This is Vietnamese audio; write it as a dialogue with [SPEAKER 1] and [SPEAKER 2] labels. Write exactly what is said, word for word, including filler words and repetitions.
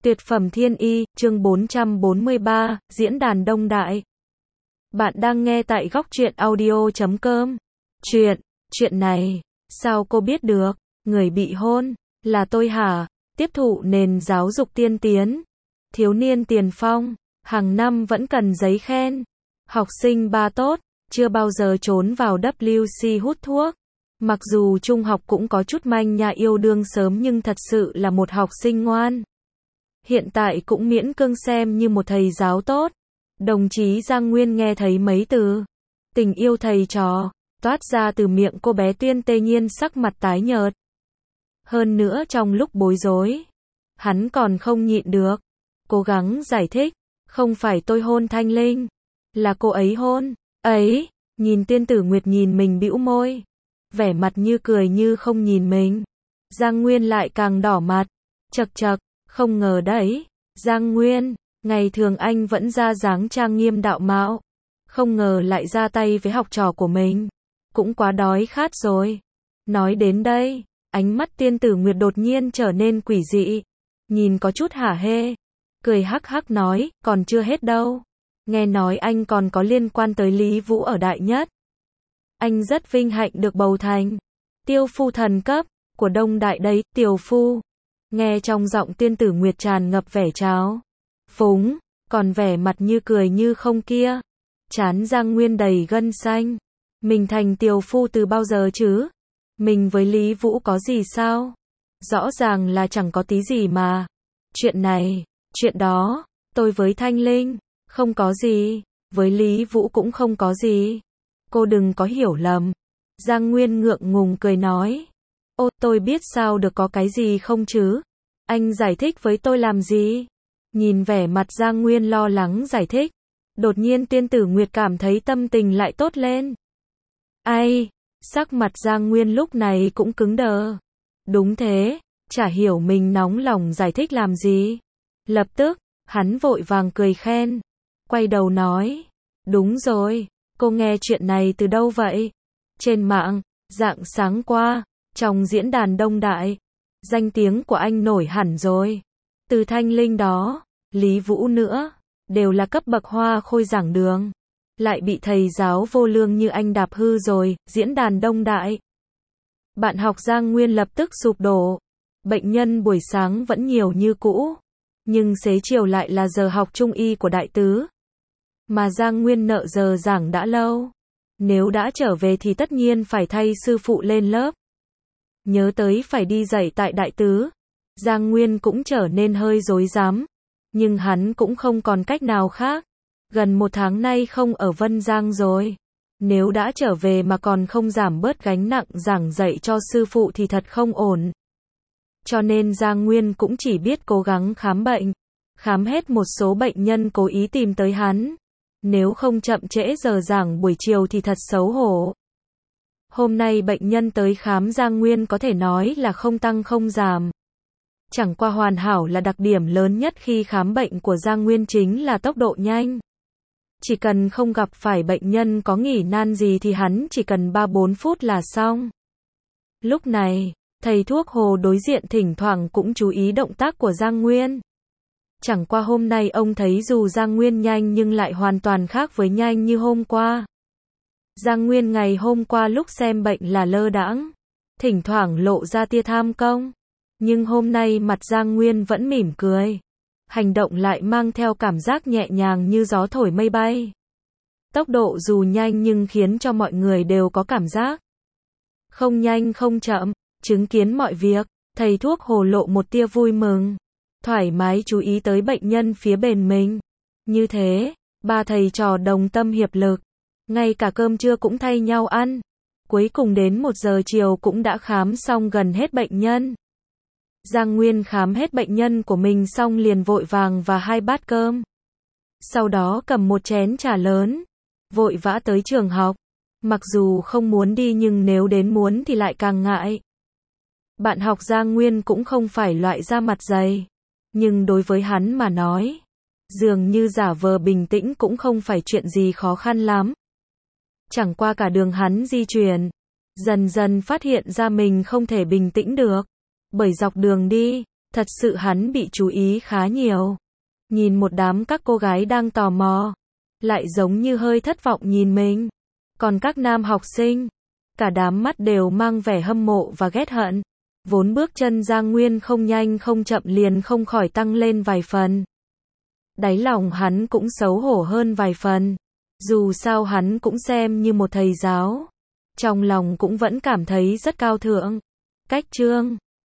[SPEAKER 1] Tuyệt phẩm thiên y, chương bốn trăm bốn mươi ba, diễn đàn Đông Đại. Bạn đang nghe tại góc truyện audio chấm com. Chuyện, chuyện này, sao cô biết được, người bị hôn, là tôi hả? Tiếp thụ nền giáo dục tiên tiến, thiếu niên tiền phong, hàng năm vẫn cần giấy khen. Học sinh ba tốt, chưa bao giờ trốn vào W C hút thuốc. Mặc dù trung học cũng có chút manh nha yêu đương sớm nhưng thật sự là một học sinh ngoan. Hiện tại cũng miễn cưỡng xem như một thầy giáo tốt. Đồng chí Giang Nguyên nghe thấy mấy từ tình yêu thầy trò toát ra từ miệng cô bé Tuyên Tê Nhiên, sắc mặt tái nhợt. Hơn nữa trong lúc bối rối, hắn còn không nhịn được, cố gắng giải thích, không phải tôi hôn Thanh Linh, là cô ấy hôn. Ấy, nhìn Tuyên Tử Nguyệt nhìn mình bĩu môi, vẻ mặt như cười như không nhìn mình. Giang Nguyên lại càng đỏ mặt, chậc chậc. Không ngờ đấy, Giang Nguyên, ngày thường anh vẫn ra dáng trang nghiêm đạo mạo, không ngờ lại ra tay với học trò của mình, cũng quá đói khát rồi. Nói đến đây, ánh mắt Tiên Tử Nguyệt đột nhiên trở nên quỷ dị, nhìn có chút hả hê, cười hắc hắc nói, còn chưa hết đâu. Nghe nói anh còn có liên quan tới Lý Vũ ở Đại Nhất. Anh rất vinh hạnh được bầu thành tiêu phu thần cấp của Đông Đại đấy, tiểu phu. Nghe trong giọng Tiên Tử Nguyệt tràn ngập vẻ trào phúng, còn vẻ mặt như cười như không kia. Trán Giang Nguyên đầy gân xanh. Mình thành tiều phu từ bao giờ chứ? Mình với Lý Vũ có gì sao? Rõ ràng là chẳng có tí gì mà. Chuyện này, chuyện đó, tôi với Thanh Linh, không có gì, với Lý Vũ cũng không có gì. Cô đừng có hiểu lầm. Giang Nguyên ngượng ngùng cười nói. Ô, tôi biết sao được có cái gì không chứ? Anh giải thích với tôi làm gì? Nhìn vẻ mặt Giang Nguyên lo lắng giải thích, đột nhiên Tiên Tử Nguyệt cảm thấy tâm tình lại tốt lên. Ai, sắc mặt Giang Nguyên lúc này cũng cứng đờ. Đúng thế, chả hiểu mình nóng lòng giải thích làm gì. Lập tức, hắn vội vàng cười khen, quay đầu nói, đúng rồi, cô nghe chuyện này từ đâu vậy? Trên mạng, rạng sáng qua, trong diễn đàn Đông Đại, danh tiếng của anh nổi hẳn rồi. Từ Thanh Linh đó, Lý Vũ nữa, đều là cấp bậc hoa khôi giảng đường, lại bị thầy giáo vô lương như anh đạp hư rồi. Diễn đàn Đông Đại. Bạn học Giang Nguyên lập tức sụp đổ. Bệnh nhân buổi sáng vẫn nhiều như cũ, nhưng xế chiều lại là giờ học trung y của đại tứ. Mà Giang Nguyên nợ giờ giảng đã lâu. Nếu đã trở về thì tất nhiên phải thay sư phụ lên lớp. Nhớ tới phải đi dạy tại đại tứ, Giang Nguyên cũng trở nên hơi rối rắm, nhưng hắn cũng không còn cách nào khác. Gần một tháng nay không ở Vân Giang rồi, nếu đã trở về mà còn không giảm bớt gánh nặng giảng dạy cho sư phụ thì thật không ổn. Cho nên Giang Nguyên cũng chỉ biết cố gắng khám bệnh, khám hết một số bệnh nhân cố ý tìm tới hắn. Nếu không chậm trễ giờ giảng buổi chiều thì thật xấu hổ. Hôm nay bệnh nhân tới khám Giang Nguyên có thể nói là không tăng không giảm. Chẳng qua hoàn hảo là đặc điểm lớn nhất khi khám bệnh của Giang Nguyên chính là tốc độ nhanh. Chỉ cần không gặp phải bệnh nhân có nghỉ nan gì thì hắn chỉ cần ba bốn phút là xong. Lúc này, thầy thuốc Hồ đối diện thỉnh thoảng cũng chú ý động tác của Giang Nguyên. Chẳng qua hôm nay ông thấy dù Giang Nguyên nhanh nhưng lại hoàn toàn khác với nhanh như hôm qua. Giang Nguyên ngày hôm qua lúc xem bệnh là lơ đãng, thỉnh thoảng lộ ra tia tham công. Nhưng hôm nay mặt Giang Nguyên vẫn mỉm cười. Hành động lại mang theo cảm giác nhẹ nhàng như gió thổi mây bay. Tốc độ dù nhanh nhưng khiến cho mọi người đều có cảm giác không nhanh không chậm. Chứng kiến mọi việc, thầy thuốc Hồ lộ một tia vui mừng, thoải mái chú ý tới bệnh nhân phía bên mình. Như thế, ba thầy trò đồng tâm hiệp lực, ngay cả cơm trưa cũng thay nhau ăn. Cuối cùng đến một giờ chiều cũng đã khám xong gần hết bệnh nhân. Giang Nguyên khám hết bệnh nhân của mình xong liền vội vàng và hai bát cơm. Sau đó cầm một chén trà lớn, vội vã tới trường học. Mặc dù không muốn đi nhưng nếu đến muốn thì lại càng ngại. Bạn học Giang Nguyên cũng không phải loại da mặt dày, nhưng đối với hắn mà nói, dường như giả vờ bình tĩnh cũng không phải chuyện gì khó khăn lắm. Chẳng qua cả đường hắn di chuyển, dần dần phát hiện ra mình không thể bình tĩnh được. Bởi dọc đường đi, Thật sự hắn bị chú ý khá nhiều. Nhìn một đám các cô gái đang tò mò, lại giống như hơi thất vọng nhìn mình. Còn các nam học sinh, cả đám mắt đều mang vẻ hâm mộ và ghét hận. Vốn bước chân Giang Nguyên không nhanh không chậm liền không khỏi tăng lên vài phần. Đáy lòng hắn cũng xấu hổ hơn vài phần. Dù sao hắn cũng xem như một thầy giáo. Trong lòng cũng vẫn cảm thấy rất cao thượng. Cách Trương